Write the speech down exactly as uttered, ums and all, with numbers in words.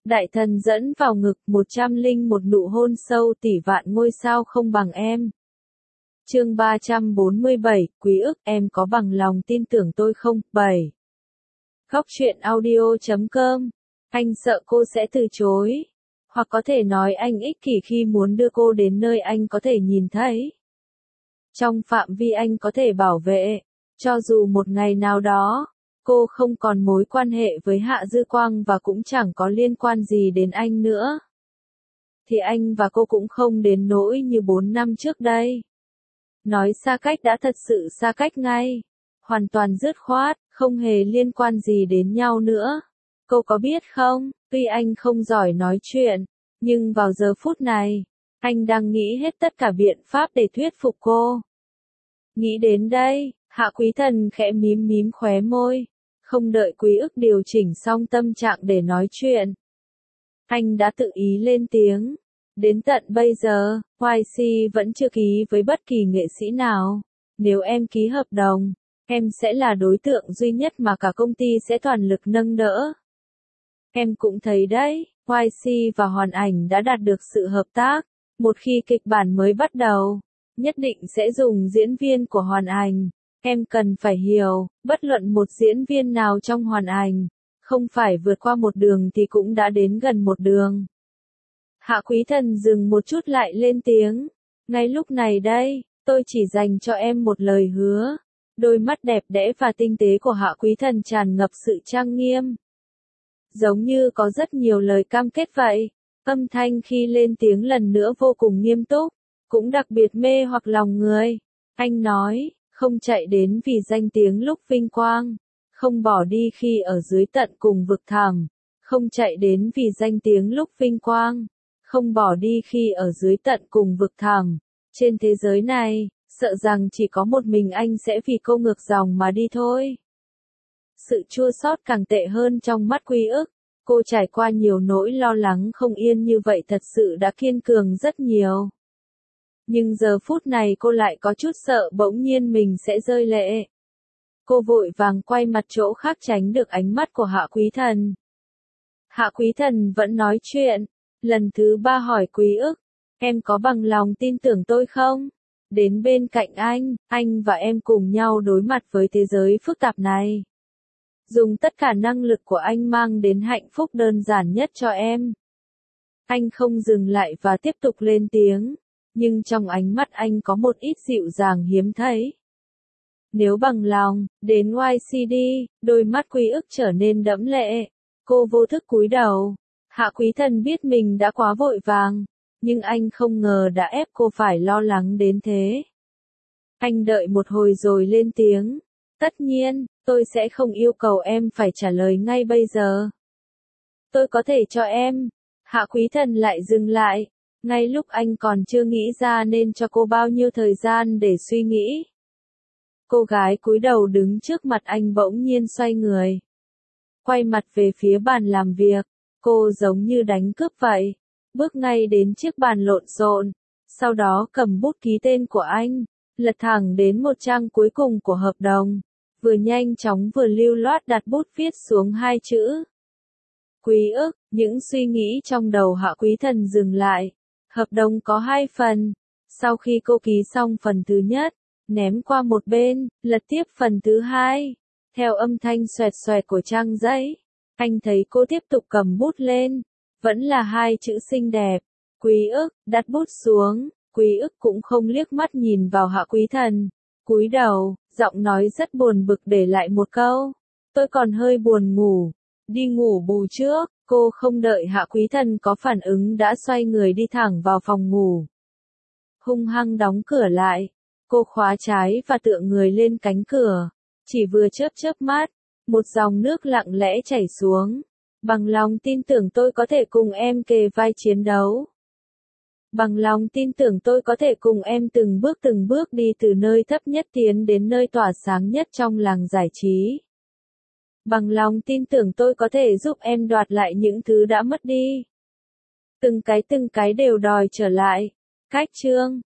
Đại thần dẫn vào ngực, một trăm linh một nụ hôn sâu tỷ vạn ngôi sao không bằng em. Chương ba trăm bốn mươi bảy, Quý ức, em có bằng lòng tin tưởng tôi không? bảy. Góc truyện audio chấm com. Anh sợ cô sẽ từ chối. Hoặc có thể nói anh ích kỷ khi muốn đưa cô đến nơi anh có thể nhìn thấy. Trong phạm vi anh có thể bảo vệ. Cho dù một ngày nào đó, cô không còn mối quan hệ với Hạ Dư Quang và cũng chẳng có liên quan gì đến anh nữa. Thì anh và cô cũng không đến nỗi như bốn năm trước đây. Nói xa cách đã thật sự xa cách ngay. Hoàn toàn dứt khoát, không hề liên quan gì đến nhau nữa. Cô có biết không, tuy anh không giỏi nói chuyện, nhưng vào giờ phút này, anh đang nghĩ hết tất cả biện pháp để thuyết phục cô. Nghĩ đến đây, Hạ Quý Thần khẽ mím mím khóe môi. Không đợi Quý ức điều chỉnh xong tâm trạng để nói chuyện. Anh đã tự ý lên tiếng. Đến tận bây giờ, Y C vẫn chưa ký với bất kỳ nghệ sĩ nào. Nếu em ký hợp đồng, em sẽ là đối tượng duy nhất mà cả công ty sẽ toàn lực nâng đỡ. Em cũng thấy đấy, Y C và Hoàn Ảnh đã đạt được sự hợp tác. Một khi kịch bản mới bắt đầu, nhất định sẽ dùng diễn viên của Hoàn Ảnh. Em cần phải hiểu, bất luận một diễn viên nào trong Hoàn Ảnh, không phải vượt qua một đường thì cũng đã đến gần một đường. Hạ Quý Thần dừng một chút lại lên tiếng. Ngay lúc này đây, tôi chỉ dành cho em một lời hứa. Đôi mắt đẹp đẽ và tinh tế của Hạ Quý Thần tràn ngập sự trang nghiêm. Giống như có rất nhiều lời cam kết vậy. Âm thanh khi lên tiếng lần nữa vô cùng nghiêm túc, cũng đặc biệt mê hoặc lòng người. Anh nói, không chạy đến vì danh tiếng lúc vinh quang, không bỏ đi khi ở dưới tận cùng vực thẳm, không chạy đến vì danh tiếng lúc vinh quang, không bỏ đi khi ở dưới tận cùng vực thẳm. Trên thế giới này, sợ rằng chỉ có một mình anh sẽ vì cô ngược dòng mà đi thôi. Sự chua xót càng tệ hơn trong mắt Quý ức. Cô trải qua nhiều nỗi lo lắng không yên như vậy thật sự đã kiên cường rất nhiều. Nhưng giờ phút này cô lại có chút sợ bỗng nhiên mình sẽ rơi lệ. Cô vội vàng quay mặt chỗ khác tránh được ánh mắt của Hạ Quý Thần. Hạ Quý Thần vẫn nói chuyện. Lần thứ ba hỏi Quý ức, em có bằng lòng tin tưởng tôi không? Đến bên cạnh anh, anh và em cùng nhau đối mặt với thế giới phức tạp này. Dùng tất cả năng lực của anh mang đến hạnh phúc đơn giản nhất cho em. Anh không dừng lại và tiếp tục lên tiếng. Nhưng trong ánh mắt anh có một ít dịu dàng hiếm thấy. Nếu bằng lòng, đến Y C đi, đôi mắt Quý ức trở nên đẫm lệ. Cô vô thức cúi đầu. Hạ Quý Thần biết mình đã quá vội vàng, nhưng anh không ngờ đã ép cô phải lo lắng đến thế. Anh đợi một hồi rồi lên tiếng. Tất nhiên, tôi sẽ không yêu cầu em phải trả lời ngay bây giờ. Tôi có thể cho em. Hạ Quý Thần lại dừng lại. Ngay lúc anh còn chưa nghĩ ra nên cho cô bao nhiêu thời gian để suy nghĩ. Cô gái cúi đầu đứng trước mặt anh bỗng nhiên xoay người. Quay mặt về phía bàn làm việc. Cô giống như đánh cướp vậy. Bước ngay đến chiếc bàn lộn xộn. Sau đó cầm bút ký tên của anh. Lật thẳng đến một trang cuối cùng của hợp đồng. Vừa nhanh chóng vừa lưu loát đặt bút viết xuống hai chữ. Quý ức, những suy nghĩ trong đầu Hạ Quý Thần dừng lại. Hợp đồng có hai phần. Sau khi cô ký xong phần thứ nhất, ném qua một bên, lật tiếp phần thứ hai. Theo âm thanh xoẹt xoẹt của trang giấy, anh thấy cô tiếp tục cầm bút lên. Vẫn là hai chữ xinh đẹp. Quý ức, đặt bút xuống. Quý ức cũng không liếc mắt nhìn vào Hạ Quý Thần. Cúi đầu, giọng nói rất buồn bực để lại một câu. Tôi còn hơi buồn ngủ. Đi ngủ bù trước. Cô không đợi Hạ Quý Thần có phản ứng đã xoay người đi thẳng vào phòng ngủ. Hung hăng đóng cửa lại. Cô khóa trái và tựa người lên cánh cửa. Chỉ vừa chớp chớp mắt, một dòng nước lặng lẽ chảy xuống. Bằng lòng tin tưởng tôi có thể cùng em kề vai chiến đấu. Bằng lòng tin tưởng tôi có thể cùng em từng bước từng bước đi từ nơi thấp nhất tiến đến nơi tỏa sáng nhất trong làng giải trí. Bằng lòng tin tưởng tôi có thể giúp em đoạt lại những thứ đã mất đi. Từng cái từng cái đều đòi trở lại. Cách chương.